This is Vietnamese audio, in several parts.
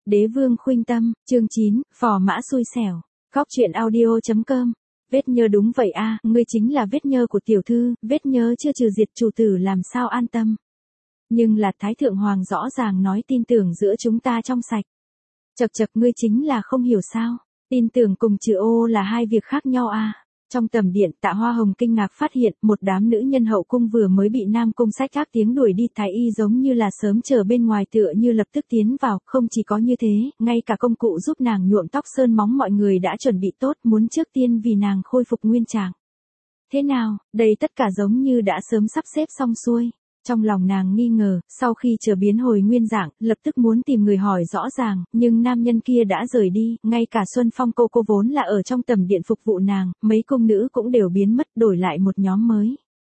Đế vương khuynh tâm, chương 9, phò mã xui xẻo. Góc truyện audio.com. Vết nhơ đúng vậy a, ngươi chính là vết nhơ của tiểu thư, vết nhơ chưa trừ diệt chủ tử làm sao an tâm. Nhưng là Thái Thượng Hoàng rõ ràng nói tin tưởng giữa chúng ta trong sạch. Chậc chậc, ngươi chính là không hiểu sao, tin tưởng cùng trừ ô là hai việc khác nhau a. Trong tầm điện, Tạ Hoa Hồng kinh ngạc phát hiện, một đám nữ nhân hậu cung vừa mới bị Nam Cung Sách ác tiếng đuổi đi, thái y giống như là sớm chờ bên ngoài tựa như lập tức tiến vào, không chỉ có như thế, ngay cả công cụ giúp nàng nhuộm tóc sơn móng mọi người đã chuẩn bị tốt, muốn trước tiên vì nàng khôi phục nguyên trạng. Thế nào, đây tất cả giống như đã sớm sắp xếp xong xuôi. Trong lòng nàng nghi ngờ, sau khi chờ biến hồi nguyên dạng, lập tức muốn tìm người hỏi rõ ràng, nhưng nam nhân kia đã rời đi, ngay cả Xuân Phong cô vốn là ở trong tầm điện phục vụ nàng, mấy cung nữ cũng đều biến mất, đổi lại một nhóm mới.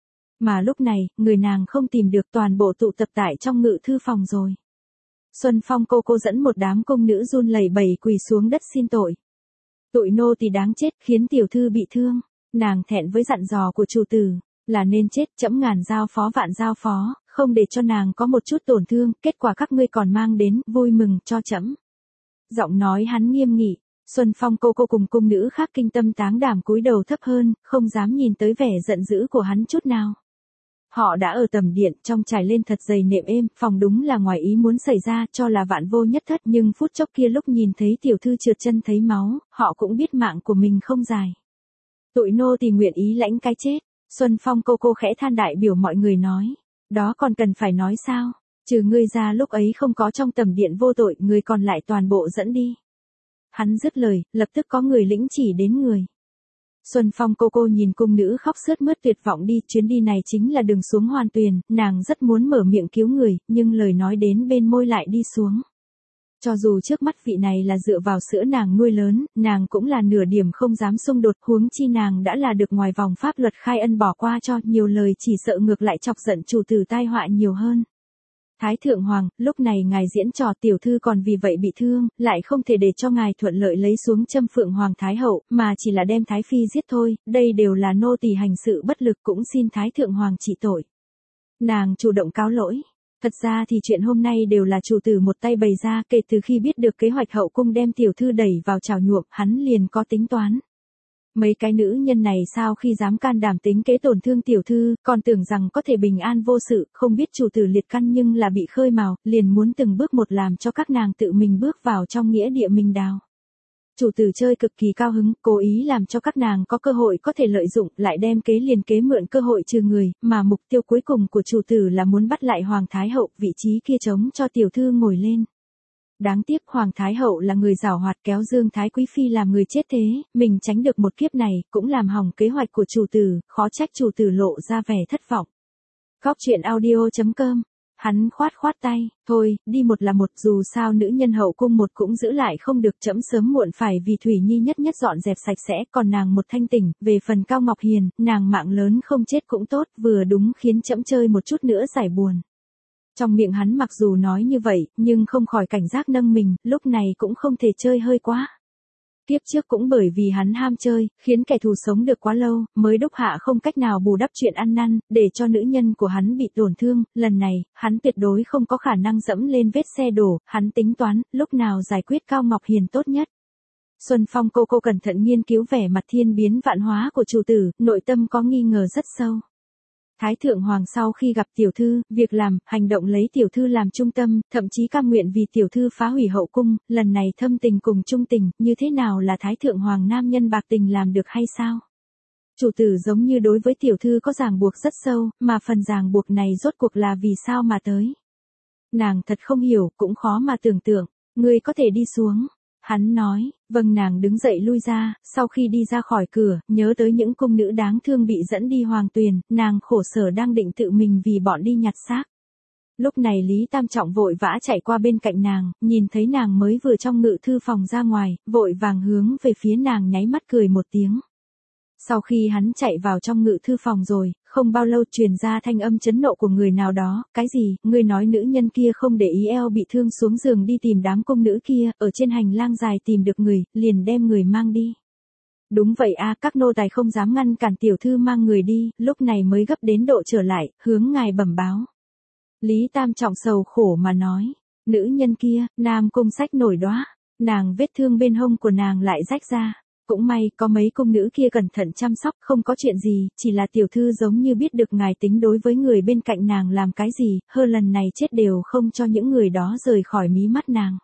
Mà lúc này, người nàng không tìm được, toàn bộ tụ tập tại trong ngự thư phòng rồi. Xuân Phong cô dẫn một đám cung nữ run lẩy bẩy quỳ xuống đất xin tội. Tụi nô tỳ đáng chết, khiến tiểu thư bị thương, nàng thẹn với dặn dò của chủ tử. Là nên chết, trẫm ngàn giao phó vạn giao phó, không để cho nàng có một chút tổn thương, kết quả các ngươi còn mang đến, vui mừng cho trẫm. Giọng nói hắn nghiêm nghị, Xuân Phong cô cùng cung nữ khác kinh tâm táng đảm cúi đầu thấp hơn, không dám nhìn tới vẻ giận dữ của hắn chút nào. Họ đã ở tầm điện, trong trải lên thật dày nệm êm, phòng đúng là ngoài ý muốn xảy ra, cho là vạn vô nhất thất, nhưng phút chốc kia lúc nhìn thấy tiểu thư trượt chân thấy máu, họ cũng biết mạng của mình không dài. Tụi nô thì nguyện ý lãnh cái chết. Xuân Phong cô khẽ than, đại biểu mọi người nói, đó còn cần phải nói sao, trừ ngươi ra lúc ấy không có trong tầm điện vô tội, người còn lại toàn bộ dẫn đi. Hắn dứt lời, lập tức có người lĩnh chỉ đến người. Xuân Phong cô nhìn cung nữ khóc sướt mướt tuyệt vọng đi, chuyến đi này chính là đường xuống Hoàn Tuyền, nàng rất muốn mở miệng cứu người, nhưng lời nói đến bên môi lại đi xuống. Cho dù trước mắt vị này là dựa vào sữa nàng nuôi lớn, nàng cũng là nửa điểm không dám xung đột, huống chi nàng đã là được ngoài vòng pháp luật khai ân bỏ qua cho, nhiều lời chỉ sợ ngược lại chọc giận chủ tử tai họa nhiều hơn. Thái Thượng Hoàng, lúc này ngài diễn trò tiểu thư còn vì vậy bị thương, lại không thể để cho ngài thuận lợi lấy xuống Trâm Phượng Hoàng Thái Hậu, mà chỉ là đem Thái Phi giết thôi, đây đều là nô tỳ hành sự bất lực, cũng xin Thái Thượng Hoàng trị tội. Nàng chủ động cáo lỗi. Thật ra thì chuyện hôm nay đều là chủ tử một tay bày ra, kể từ khi biết được kế hoạch hậu cung đem tiểu thư đẩy vào chảo nhuộm, hắn liền có tính toán. Mấy cái nữ nhân này sao khi dám can đảm tính kế tổn thương tiểu thư, còn tưởng rằng có thể bình an vô sự, không biết chủ tử liệt căn nhưng là bị khơi mào, liền muốn từng bước một làm cho các nàng tự mình bước vào trong nghĩa địa mình đào. Chủ tử chơi cực kỳ cao hứng, cố ý làm cho các nàng có cơ hội có thể lợi dụng, lại đem kế liền kế mượn cơ hội trừ người, mà mục tiêu cuối cùng của chủ tử là muốn bắt lại Hoàng Thái Hậu, vị trí kia trống cho tiểu thư ngồi lên. Đáng tiếc Hoàng Thái Hậu là người giảo hoạt, kéo Dương Thái Quý Phi làm người chết thế, mình tránh được một kiếp này, cũng làm hỏng kế hoạch của chủ tử, khó trách chủ tử lộ ra vẻ thất vọng. Góc truyện audio.com. Hắn khoát tay, thôi, đi một là một, dù sao nữ nhân hậu cung một cũng giữ lại không được, trẫm sớm muộn phải vì Thủy Nhi nhất dọn dẹp sạch sẽ, còn nàng một thanh tỉnh, về phần Cao Ngọc Hiền, nàng mạng lớn không chết cũng tốt, vừa đúng khiến trẫm chơi một chút nữa giải buồn. Trong miệng hắn mặc dù nói như vậy, nhưng không khỏi cảnh giác nâng mình, lúc này cũng không thể chơi hơi quá. Kiếp trước cũng bởi vì hắn ham chơi, khiến kẻ thù sống được quá lâu, mới đúc hạ không cách nào bù đắp chuyện ăn năn, để cho nữ nhân của hắn bị tổn thương, lần này, hắn tuyệt đối không có khả năng dẫm lên vết xe đổ, hắn tính toán, lúc nào giải quyết Cao Ngọc Hiền tốt nhất. Xuân Phong cô cẩn thận nghiên cứu vẻ mặt thiên biến vạn hóa của chủ tử, nội tâm có nghi ngờ rất sâu. Thái Thượng Hoàng sau khi gặp tiểu thư, việc làm, hành động lấy tiểu thư làm trung tâm, thậm chí cam nguyện vì tiểu thư phá hủy hậu cung, lần này thâm tình cùng trung tình, như thế nào là Thái Thượng Hoàng nam nhân bạc tình làm được hay sao? Chủ tử giống như đối với tiểu thư có ràng buộc rất sâu, mà phần ràng buộc này rốt cuộc là vì sao mà tới? Nàng thật không hiểu, cũng khó mà tưởng tượng, ngươi có thể đi xuống. Hắn nói, vâng, nàng đứng dậy lui ra, sau khi đi ra khỏi cửa, nhớ tới những cung nữ đáng thương bị dẫn đi Hoàng Tuyền, nàng khổ sở đang định tự mình vì bọn đi nhặt xác. Lúc này Lý Tam Trọng vội vã chạy qua bên cạnh nàng, nhìn thấy nàng mới vừa trong ngự thư phòng ra ngoài, vội vàng hướng về phía nàng nháy mắt cười một tiếng. Sau khi hắn chạy vào trong ngự thư phòng rồi, không bao lâu truyền ra thanh âm chấn nộ của người nào đó, cái gì, ngươi nói nữ nhân kia không để ý eo bị thương xuống giường đi tìm đám cung nữ kia, ở trên hành lang dài tìm được người, liền đem người mang đi. Đúng vậy a, các nô tài không dám ngăn cản tiểu thư mang người đi, lúc này mới gấp đến độ trở lại, hướng ngài bẩm báo. Lý Tam Trọng sầu khổ mà nói. Nữ nhân kia, Nam Cung Sách nổi đóa, nàng vết thương bên hông của nàng lại rách ra. Cũng may có mấy cung nữ kia cẩn thận chăm sóc, không có chuyện gì, chỉ là tiểu thư giống như biết được ngài tính đối với người bên cạnh nàng làm cái gì, hơ lần này chết đều không cho những người đó rời khỏi mí mắt nàng.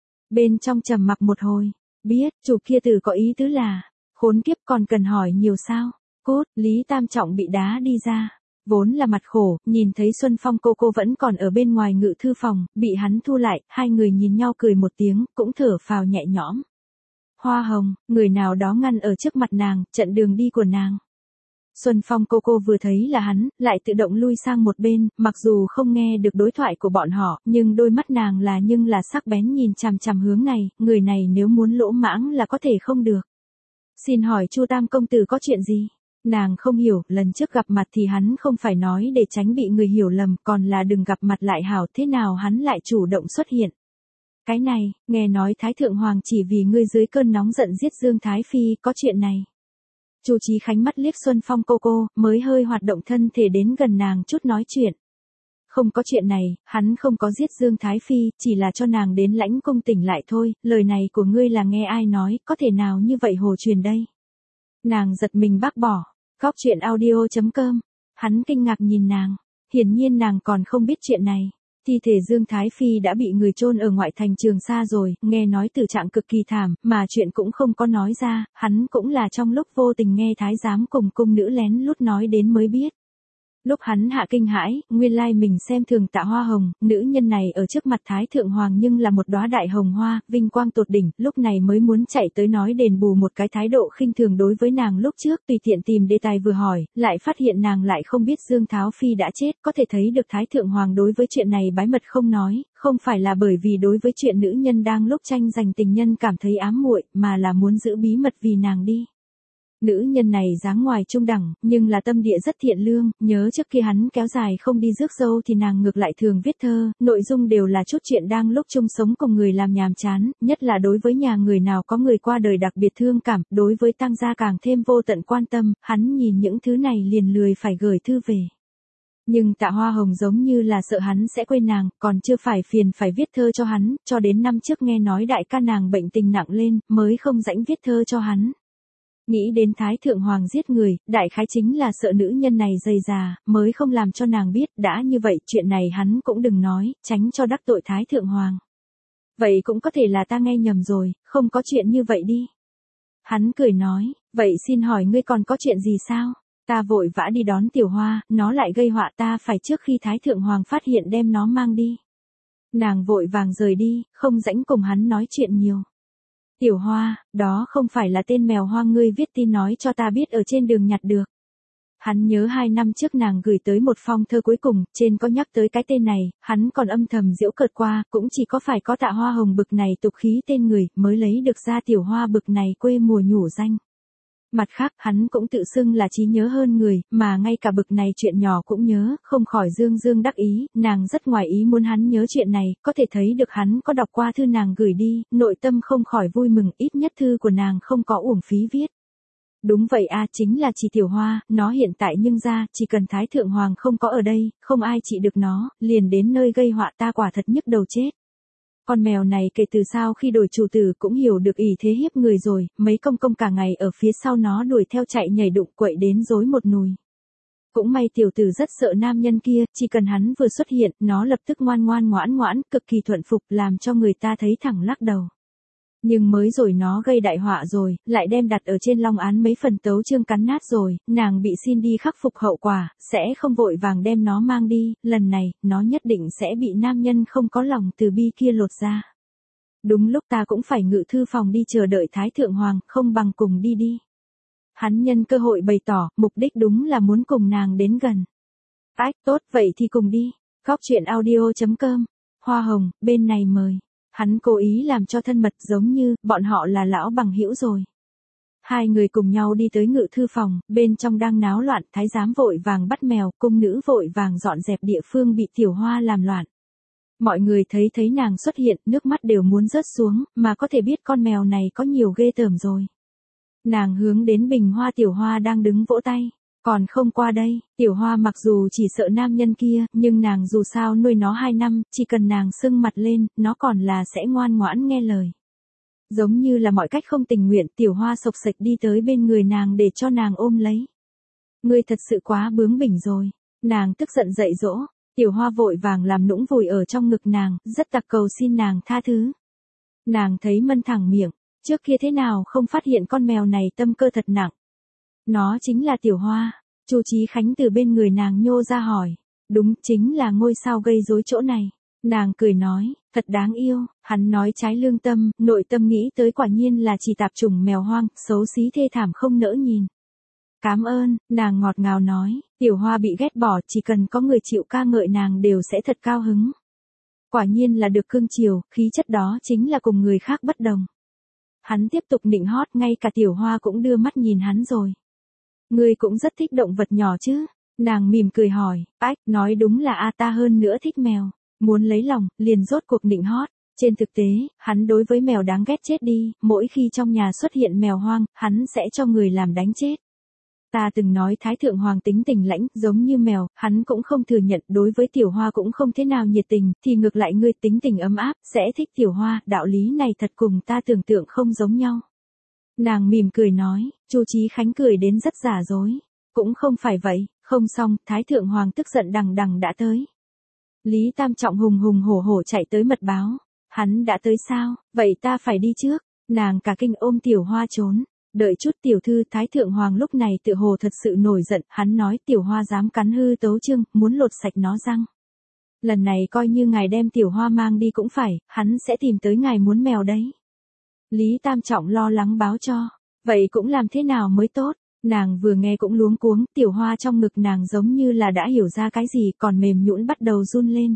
Bên trong trầm mặc một hồi, biết, chủ kia tử có ý tứ là, khốn kiếp còn cần hỏi nhiều sao, cốt, Lý Tam Trọng bị đá đi ra. Vốn là mặt khổ, nhìn thấy Xuân Phong cô vẫn còn ở bên ngoài ngự thư phòng, bị hắn thu lại, hai người nhìn nhau cười một tiếng, cũng thở phào nhẹ nhõm. Hoa Hồng, người nào đó ngăn ở trước mặt nàng, chặn đường đi của nàng. Xuân Phong cô vừa thấy là hắn, lại tự động lui sang một bên, mặc dù không nghe được đối thoại của bọn họ, nhưng đôi mắt nàng là sắc bén nhìn chằm chằm hướng này, người này nếu muốn lỗ mãng là có thể không được. Xin hỏi Chu Tam công tử có chuyện gì? Nàng không hiểu, lần trước gặp mặt thì hắn không phải nói để tránh bị người hiểu lầm, còn là đừng gặp mặt lại hảo, thế nào hắn lại chủ động xuất hiện. Cái này, nghe nói Thái Thượng Hoàng chỉ vì ngươi dưới cơn nóng giận giết Dương Thái Phi, có chuyện này. Chu Chí Khánh mắt liếc Xuân Phong cô, mới hơi hoạt động thân thể đến gần nàng chút nói chuyện. Không có chuyện này, hắn không có giết Dương Thái Phi, chỉ là cho nàng đến lãnh cung tỉnh lại thôi, lời này của ngươi là nghe ai nói, có thể nào như vậy hồ truyền đây. Nàng giật mình bác bỏ, góc chuyện audio.com, hắn kinh ngạc nhìn nàng, hiển nhiên nàng còn không biết chuyện này. Thi thể Dương Thái Phi đã bị người chôn ở ngoại thành Trường Sa rồi, nghe nói tử trạng cực kỳ thảm, mà chuyện cũng không có nói ra, hắn cũng là trong lúc vô tình nghe thái giám cùng cung nữ lén lút nói đến mới biết. Lúc hắn hạ kinh hãi, nguyên lai mình xem thường Tạ Hoa Hồng, nữ nhân này ở trước mặt Thái Thượng Hoàng nhưng là một đóa đại hồng hoa, vinh quang tột đỉnh, lúc này mới muốn chạy tới nói đền bù một cái thái độ khinh thường đối với nàng lúc trước, tùy tiện tìm đề tài vừa hỏi, lại phát hiện nàng lại không biết Dương Tháo Phi đã chết, có thể thấy được Thái Thượng Hoàng đối với chuyện này bái mật không nói, không phải là bởi vì đối với chuyện nữ nhân đang lúc tranh giành tình nhân cảm thấy ám muội, mà là muốn giữ bí mật vì nàng đi. Nữ nhân này dáng ngoài trung đẳng, nhưng là tâm địa rất thiện lương, nhớ trước khi hắn kéo dài không đi rước dâu thì nàng ngược lại thường viết thơ, nội dung đều là chút chuyện đang lúc chung sống cùng người làm nhàm chán, nhất là đối với nhà người nào có người qua đời đặc biệt thương cảm, đối với tang gia càng thêm vô tận quan tâm, hắn nhìn những thứ này liền lười phải gửi thư về. Nhưng Tạ Hoa Hồng giống như là sợ hắn sẽ quên nàng, còn chưa phải phiền phải viết thơ cho hắn, cho đến năm trước nghe nói đại ca nàng bệnh tình nặng lên, mới không rãnh viết thơ cho hắn. Nghĩ đến Thái Thượng Hoàng giết người, đại khái chính là sợ nữ nhân này dày già, mới không làm cho nàng biết, đã như vậy chuyện này hắn cũng đừng nói, tránh cho đắc tội Thái Thượng Hoàng. Vậy cũng có thể là ta nghe nhầm rồi, không có chuyện như vậy đi. Hắn cười nói, vậy xin hỏi ngươi còn có chuyện gì sao? Ta vội vã đi đón Tiểu Hoa, nó lại gây họa ta phải trước khi Thái Thượng Hoàng phát hiện đem nó mang đi. Nàng vội vàng rời đi, không rãnh cùng hắn nói chuyện nhiều. Tiểu Hoa, đó không phải là tên mèo hoang ngươi viết tin nói cho ta biết ở trên đường nhặt được. Hắn nhớ 2 năm trước nàng gửi tới một phong thơ cuối cùng, trên có nhắc tới cái tên này, hắn còn âm thầm giễu cợt qua, cũng chỉ có phải có Tạ Hoa Hồng bực này tục khí tên người, mới lấy được ra Tiểu Hoa bực này quê mùa nhủ danh. Mặt khác, hắn cũng tự xưng là trí nhớ hơn người, mà ngay cả bực này chuyện nhỏ cũng nhớ, không khỏi dương đắc ý, nàng rất ngoài ý muốn hắn nhớ chuyện này, có thể thấy được hắn có đọc qua thư nàng gửi đi, nội tâm không khỏi vui mừng, ít nhất thư của nàng không có uổng phí viết. Đúng vậy a, chính là chỉ Tiểu Hoa, nó hiện tại nhưng ra, chỉ cần Thái Thượng Hoàng không có ở đây, không ai trị được nó, liền đến nơi gây họa ta quả thật nhức đầu chết. Con mèo này kể từ sau khi đổi chủ tử cũng hiểu được ỷ thế hiếp người rồi, mấy công cả ngày ở phía sau nó đuổi theo chạy nhảy đụng quậy đến rối một nùi. Cũng may tiểu tử rất sợ nam nhân kia, chỉ cần hắn vừa xuất hiện, nó lập tức ngoan ngoãn, cực kỳ thuận phục làm cho người ta thấy thẳng lắc đầu. Nhưng mới rồi nó gây đại họa rồi, lại đem đặt ở trên long án mấy phần tấu chương cắn nát rồi, nàng bị xin đi khắc phục hậu quả, sẽ không vội vàng đem nó mang đi, lần này, nó nhất định sẽ bị nam nhân không có lòng từ bi kia lột ra. Đúng lúc ta cũng phải ngự thư phòng đi chờ đợi Thái Thượng Hoàng, không bằng cùng đi. Hắn nhân cơ hội bày tỏ, mục đích đúng là muốn cùng nàng đến gần. Ách, tốt, vậy thì cùng đi. Góc chuyện audio.com, Hoa Hồng, bên này mời. Hắn cố ý làm cho thân mật giống như, bọn họ là lão bằng hữu rồi. Hai người cùng nhau đi tới ngự thư phòng, bên trong đang náo loạn, thái giám vội vàng bắt mèo, cung nữ vội vàng dọn dẹp địa phương bị Tiểu Hoa làm loạn. Mọi người thấy nàng xuất hiện, nước mắt đều muốn rớt xuống, mà có thể biết con mèo này có nhiều ghê tởm rồi. Nàng hướng đến bình hoa Tiểu Hoa đang đứng vỗ tay. Còn không qua đây, Tiểu Hoa mặc dù chỉ sợ nam nhân kia, nhưng nàng dù sao nuôi nó 2 năm, chỉ cần nàng sưng mặt lên, nó còn là sẽ ngoan ngoãn nghe lời. Giống như là mọi cách không tình nguyện, Tiểu Hoa sộc sạch đi tới bên người nàng để cho nàng ôm lấy. Ngươi thật sự quá bướng bỉnh rồi. Nàng tức giận dạy dỗ, Tiểu Hoa vội vàng làm nũng vùi ở trong ngực nàng, rất tặc cầu xin nàng tha thứ. Nàng thấy mân thẳng miệng, trước kia thế nào không phát hiện con mèo này tâm cơ thật nặng. Nó chính là Tiểu Hoa. Chu Chí Khánh từ bên người nàng nhô ra hỏi. Đúng, chính là ngôi sao gây rối chỗ này. Nàng cười nói, thật đáng yêu. Hắn nói trái lương tâm, nội tâm nghĩ tới quả nhiên là chỉ tạp chủng mèo hoang, xấu xí thê thảm không nỡ nhìn. Cảm ơn, nàng ngọt ngào nói, Tiểu Hoa bị ghét bỏ, chỉ cần có người chịu ca ngợi nàng đều sẽ thật cao hứng. Quả nhiên là được cưng chiều, khí chất đó chính là cùng người khác bất đồng. Hắn tiếp tục nịnh hót, ngay cả Tiểu Hoa cũng đưa mắt nhìn hắn rồi. Ngươi cũng rất thích động vật nhỏ chứ? Nàng mỉm cười hỏi, ách, nói đúng là ta hơn nữa thích mèo. Muốn lấy lòng, liền rốt cuộc nịnh hót. Trên thực tế, hắn đối với mèo đáng ghét chết đi, mỗi khi trong nhà xuất hiện mèo hoang, hắn sẽ cho người làm đánh chết. Ta từng nói Thái Thượng Hoàng tính tình lãnh, giống như mèo, hắn cũng không thừa nhận, đối với Tiểu Hoa cũng không thế nào nhiệt tình, thì ngược lại ngươi tính tình ấm áp, sẽ thích Tiểu Hoa, đạo lý này thật cùng ta tưởng tượng không giống nhau. Nàng mỉm cười nói, Chu Chí Khánh cười đến rất giả dối. Cũng không phải vậy, không xong, Thái Thượng Hoàng tức giận đằng đằng đã tới. Lý Tam Trọng hùng hùng hổ hổ chạy tới mật báo. Hắn đã tới sao, vậy ta phải đi trước. Nàng cả kinh ôm Tiểu Hoa trốn. Đợi chút tiểu thư, Thái Thượng Hoàng lúc này tựa hồ thật sự nổi giận, hắn nói Tiểu Hoa dám cắn hư tấu chương, muốn lột sạch nó răng. Lần này coi như ngài đem Tiểu Hoa mang đi cũng phải, hắn sẽ tìm tới ngài muốn mèo đấy. Lý Tam Trọng lo lắng báo cho, vậy cũng làm thế nào mới tốt, nàng vừa nghe cũng luống cuống, Tiểu Hoa trong ngực nàng giống như là đã hiểu ra cái gì, còn mềm nhũn bắt đầu run lên.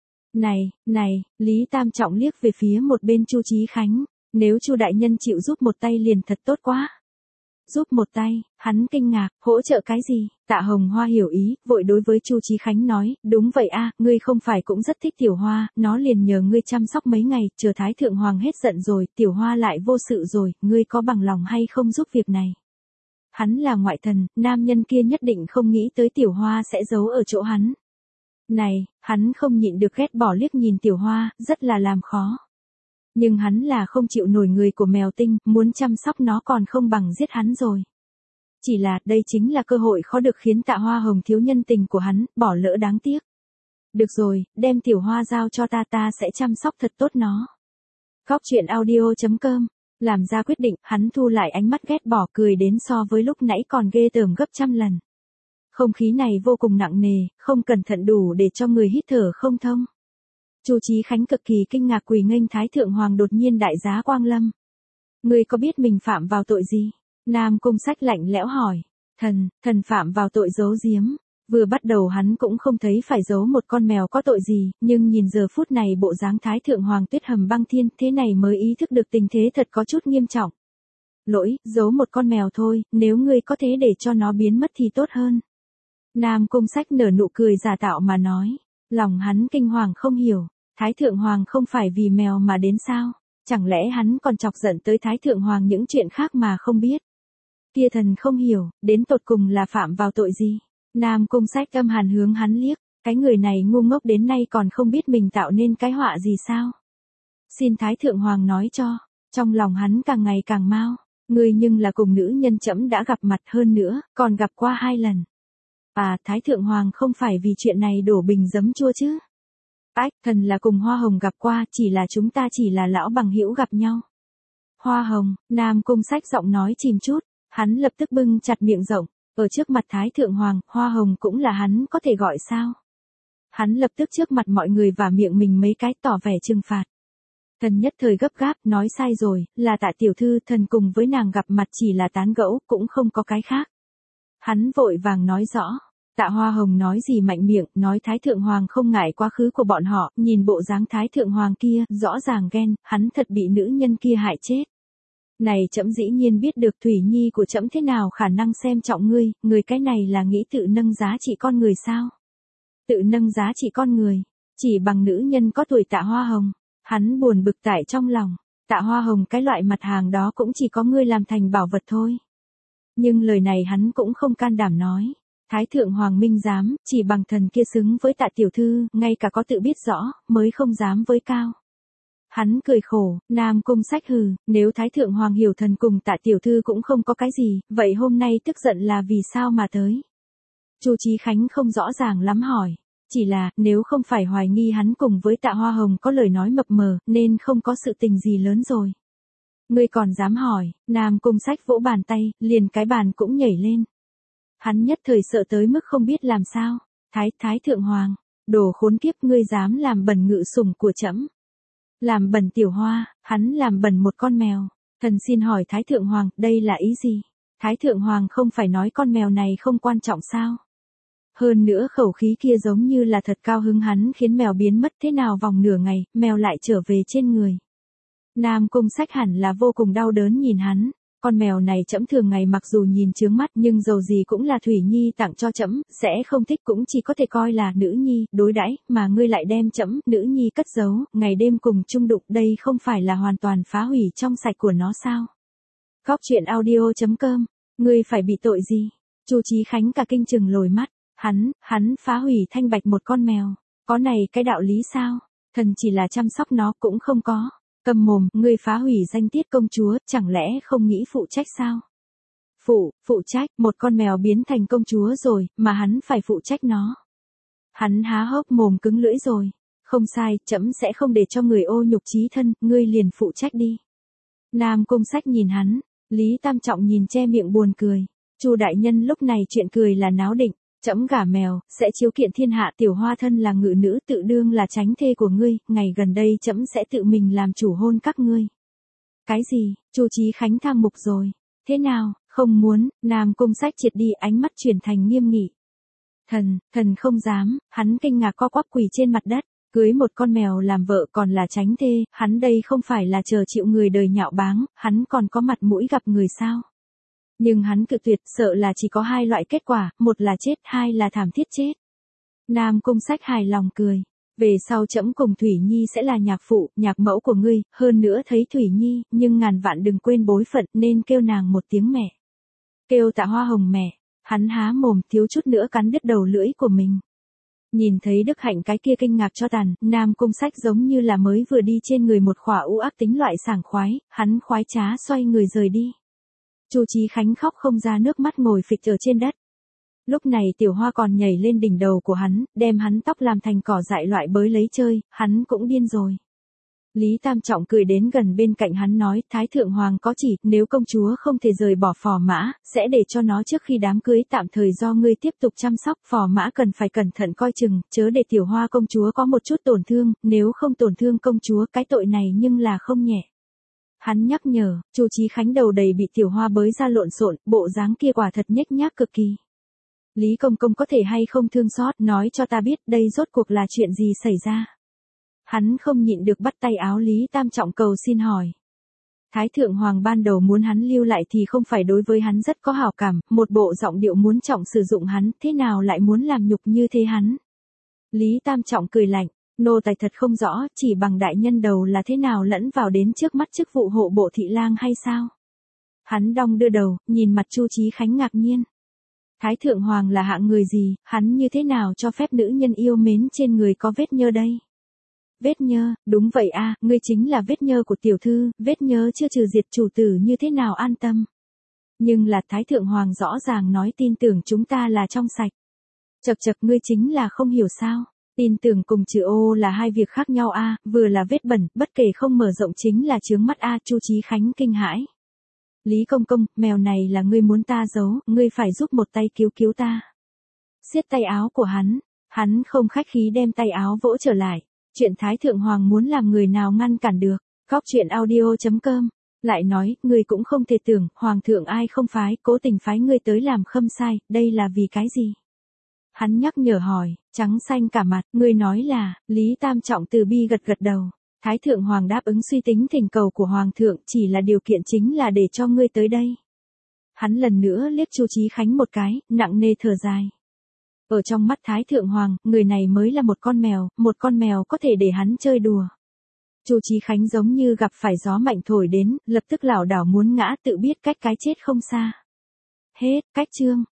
Này, Lý Tam Trọng liếc về phía một bên Chu Chí Khánh. Nếu Chu đại nhân chịu giúp một tay liền thật tốt quá. Giúp một tay, hắn kinh ngạc, hỗ trợ cái gì? Tạ Hồng Hoa hiểu ý, vội đối với Chu Chí Khánh nói, đúng vậy ngươi không phải cũng rất thích Tiểu Hoa, nó liền nhờ ngươi chăm sóc mấy ngày, chờ Thái Thượng Hoàng hết giận rồi, Tiểu Hoa lại vô sự rồi, ngươi có bằng lòng hay không giúp việc này? Hắn là ngoại thần, nam nhân kia nhất định không nghĩ tới Tiểu Hoa sẽ giấu ở chỗ hắn. Này, hắn không nhịn được ghét bỏ liếc nhìn Tiểu Hoa, rất là làm khó. Nhưng hắn là không chịu nổi người của mèo tinh, muốn chăm sóc nó còn không bằng giết hắn rồi. Chỉ là, đây chính là cơ hội khó được khiến Tạ Hoa Hồng thiếu nhân tình của hắn, bỏ lỡ đáng tiếc. Được rồi, đem Tiểu Hoa giao cho ta sẽ chăm sóc thật tốt nó. Góc truyện audio.com, làm ra quyết định, hắn thu lại ánh mắt ghét bỏ cười đến so với lúc nãy còn ghê tởm gấp trăm lần. Không khí này vô cùng nặng nề, không cẩn thận đủ để cho người hít thở không thông. Chu Chí Khánh cực kỳ kinh ngạc quỳ nghênh Thái Thượng Hoàng đột nhiên đại giá quang lâm. Ngươi có biết mình phạm vào tội gì? Nam Cung Sách lạnh lẽo hỏi. Thần phạm vào tội giấu giếm. Vừa bắt đầu hắn cũng không thấy phải giấu một con mèo có tội gì, nhưng nhìn giờ phút này bộ dáng Thái Thượng Hoàng Tuyết Hầm Băng Thiên, thế này mới ý thức được tình thế thật có chút nghiêm trọng. Lỗi, giấu một con mèo thôi, nếu ngươi có thế để cho nó biến mất thì tốt hơn. Nam Cung Sách nở nụ cười giả tạo mà nói. Lòng hắn kinh hoàng không hiểu, Thái Thượng Hoàng không phải vì mèo mà đến sao? Chẳng lẽ hắn còn chọc giận tới Thái Thượng Hoàng những chuyện khác mà không biết? Kia thần không hiểu, đến tột cùng là phạm vào tội gì? Nam Cung Sách âm hàn hướng hắn liếc, cái người này ngu ngốc đến nay còn không biết mình tạo nên cái họa gì sao? Xin Thái Thượng Hoàng nói cho, trong lòng hắn càng ngày càng mau, ngươi nhưng là cùng nữ nhân trẫm đã gặp mặt hơn nữa, còn gặp qua 2 lần. Thái Thượng Hoàng không phải vì chuyện này đổ bình giấm chua chứ? Thần là cùng Hoa Hồng gặp qua, chỉ là chúng ta chỉ là lão bằng hữu gặp nhau. Hoa Hồng, Nam Cung Sách giọng nói chìm chút, hắn lập tức bưng chặt miệng rộng, ở trước mặt Thái Thượng Hoàng, Hoa Hồng cũng là hắn có thể gọi sao? Hắn lập tức trước mặt mọi người và miệng mình mấy cái tỏ vẻ trừng phạt. Thần nhất thời gấp gáp, nói sai rồi, là Tạ tiểu thư, thần cùng với nàng gặp mặt chỉ là tán gẫu, cũng không có cái khác. Hắn vội vàng nói rõ. Tạ Hoa Hồng nói gì mạnh miệng, nói Thái Thượng Hoàng không ngại quá khứ của bọn họ, nhìn bộ dáng Thái Thượng Hoàng kia, rõ ràng ghen, hắn thật bị nữ nhân kia hại chết. Này trẫm dĩ nhiên biết được Thủy Nhi của trẫm thế nào khả năng xem trọng ngươi, người cái này là nghĩ tự nâng giá trị con người sao? Tự nâng giá trị con người, chỉ bằng nữ nhân có tuổi Tạ Hoa Hồng, hắn buồn bực tại trong lòng, Tạ Hoa Hồng cái loại mặt hàng đó cũng chỉ có ngươi làm thành bảo vật thôi. Nhưng lời này hắn cũng không can đảm nói, Thái thượng hoàng minh dám, chỉ bằng thần kia xứng với Tạ tiểu thư, ngay cả có tự biết rõ, mới không dám với cao. Hắn cười khổ, Nam Cung Sách hừ, nếu Thái thượng hoàng hiểu thần cùng Tạ tiểu thư cũng không có cái gì, vậy hôm nay tức giận là vì sao mà tới? Chu Chí Khánh không rõ ràng lắm hỏi, chỉ là, nếu không phải hoài nghi hắn cùng với Tạ Hoa Hồng có lời nói mập mờ, nên không có sự tình gì lớn rồi. Ngươi còn dám hỏi? Nam Cung Sách vỗ bàn tay, liền cái bàn cũng nhảy lên. Hắn nhất thời sợ tới mức không biết làm sao. Thái thượng hoàng, đồ khốn kiếp, ngươi dám làm bẩn ngự sủng của trẫm. Làm bẩn tiểu hoa, hắn làm bẩn một con mèo. Thần xin hỏi Thái thượng hoàng, đây là ý gì? Thái thượng hoàng không phải nói con mèo này không quan trọng sao? Hơn nữa khẩu khí kia giống như là thật cao hứng, hắn khiến mèo biến mất thế nào vòng nửa ngày, mèo lại trở về trên người. Nam Cung Sách hẳn là vô cùng đau đớn nhìn hắn. Con mèo này trẫm thường ngày mặc dù nhìn chướng mắt nhưng dầu gì cũng là Thủy Nhi tặng cho trẫm, sẽ không thích cũng chỉ có thể coi là nữ nhi, đối đãi, mà ngươi lại đem trẫm, nữ nhi cất giấu, ngày đêm cùng chung đụng, đây không phải là hoàn toàn phá hủy trong sạch của nó sao? Góc truyện audio.com, ngươi phải bị tội gì? Chu Chí Khánh cả kinh chừng lồi mắt, hắn phá hủy thanh bạch một con mèo, có này cái đạo lý sao? Thần chỉ là chăm sóc nó cũng không có. Cầm mồm, ngươi phá hủy danh tiết công chúa, chẳng lẽ không nghĩ phụ trách sao? Phụ trách, một con mèo biến thành công chúa rồi, mà hắn phải phụ trách nó. Hắn há hốc mồm cứng lưỡi rồi. Không sai, trẫm sẽ không để cho người ô nhục chí thân, ngươi liền phụ trách đi. Nam Cung Sách nhìn hắn, Lý Tam Trọng nhìn che miệng buồn cười. Chu đại nhân lúc này chuyện cười là náo định. Trẫm gả mèo, sẽ chiếu kiện thiên hạ, tiểu hoa thân là ngự nữ tự đương là chánh thê của ngươi, ngày gần đây trẫm sẽ tự mình làm chủ hôn các ngươi. Cái gì? Chu Chí Khánh tham mục rồi. Thế nào, không muốn? Nam Cung Sách triệt đi, ánh mắt chuyển thành nghiêm nghị. Thần không dám, hắn kinh ngạc co quắp quỳ trên mặt đất, cưới một con mèo làm vợ còn là chánh thê, hắn đây không phải là chờ chịu người đời nhạo báng, hắn còn có mặt mũi gặp người sao? Nhưng hắn cự tuyệt, sợ là chỉ có hai loại kết quả, một là chết, hai là thảm thiết chết. Nam Cung Sách hài lòng cười. Về sau trẫm cùng Thủy Nhi sẽ là nhạc phụ, nhạc mẫu của ngươi, hơn nữa thấy Thủy Nhi, nhưng ngàn vạn đừng quên bối phận, nên kêu nàng một tiếng mẹ. Kêu Tạ Hoa Hồng mẹ. Hắn há mồm, thiếu chút nữa cắn đứt đầu lưỡi của mình. Nhìn thấy Đức Hạnh cái kia kinh ngạc cho tàn, Nam Cung Sách giống như là mới vừa đi trên người một khỏa u ác tính loại sảng khoái, hắn khoái trá xoay người rời đi. Chu Chí Khánh khóc không ra nước mắt ngồi phịch ở trên đất. Lúc này tiểu hoa còn nhảy lên đỉnh đầu của hắn, đem hắn tóc làm thành cỏ dại loại bới lấy chơi, hắn cũng điên rồi. Lý Tam Trọng cười đến gần bên cạnh hắn nói, Thái thượng hoàng có chỉ, nếu công chúa không thể rời bỏ Phò Mã, sẽ để cho nó trước khi đám cưới tạm thời do ngươi tiếp tục chăm sóc, Phò Mã cần phải cẩn thận coi chừng, chớ để tiểu hoa công chúa có một chút tổn thương, nếu không tổn thương công chúa, cái tội này nhưng là không nhẹ. Hắn nhắc nhở, Chu Chí Khánh đầu đầy bị tiểu hoa bới ra lộn xộn, bộ dáng kia quả thật nhếch nhác cực kỳ. Lý công công có thể hay không thương xót, nói cho ta biết đây rốt cuộc là chuyện gì xảy ra. Hắn không nhịn được bắt tay áo Lý Tam Trọng cầu xin hỏi. Thái thượng hoàng ban đầu muốn hắn lưu lại thì không phải đối với hắn rất có hảo cảm, một bộ giọng điệu muốn trọng sử dụng hắn, thế nào lại muốn làm nhục như thế hắn. Lý Tam Trọng cười lạnh, nô tài thật không rõ, chỉ bằng đại nhân đầu là thế nào lẫn vào đến trước mắt chức vụ hộ bộ thị lang hay sao? Hắn đong đưa đầu, nhìn mặt Chu Chí Khánh ngạc nhiên. Thái thượng hoàng là hạng người gì, hắn như thế nào cho phép nữ nhân yêu mến trên người có vết nhơ đây? Vết nhơ, đúng vậy a, ngươi chính là vết nhơ của tiểu thư, vết nhơ chưa trừ diệt chủ tử như thế nào an tâm. Nhưng là Thái thượng hoàng rõ ràng nói tin tưởng chúng ta là trong sạch. Chậc chậc, ngươi chính là không hiểu sao? Tin tưởng cùng chữ ô là hai việc khác nhau a, vừa là vết bẩn, bất kể không mở rộng chính là chướng mắt a, Chu Chí Khánh kinh hãi. Lý công công, mèo này là ngươi muốn ta giấu, ngươi phải giúp một tay cứu ta. Siết tay áo của hắn không khách khí đem tay áo vỗ trở lại. Chuyện Thái thượng hoàng muốn làm người nào ngăn cản được. Góc truyện audio.com. Lại nói, ngươi cũng không thể tưởng, hoàng thượng ai không phái, cố tình phái ngươi tới làm khâm sai, đây là vì cái gì? Hắn nhắc nhở hỏi, trắng xanh cả mặt, ngươi nói là, Lý Tam Trọng từ bi gật gật đầu. Thái thượng hoàng đáp ứng suy tính thỉnh cầu của hoàng thượng, chỉ là điều kiện chính là để cho ngươi tới đây. Hắn lần nữa liếc Chu Chí Khánh một cái, nặng nề thở dài. Ở trong mắt Thái thượng hoàng, người này mới là một con mèo có thể để hắn chơi đùa. Chu Chí Khánh giống như gặp phải gió mạnh thổi đến, lập tức lảo đảo muốn ngã, tự biết cách cái chết không xa. Hết, cách chương.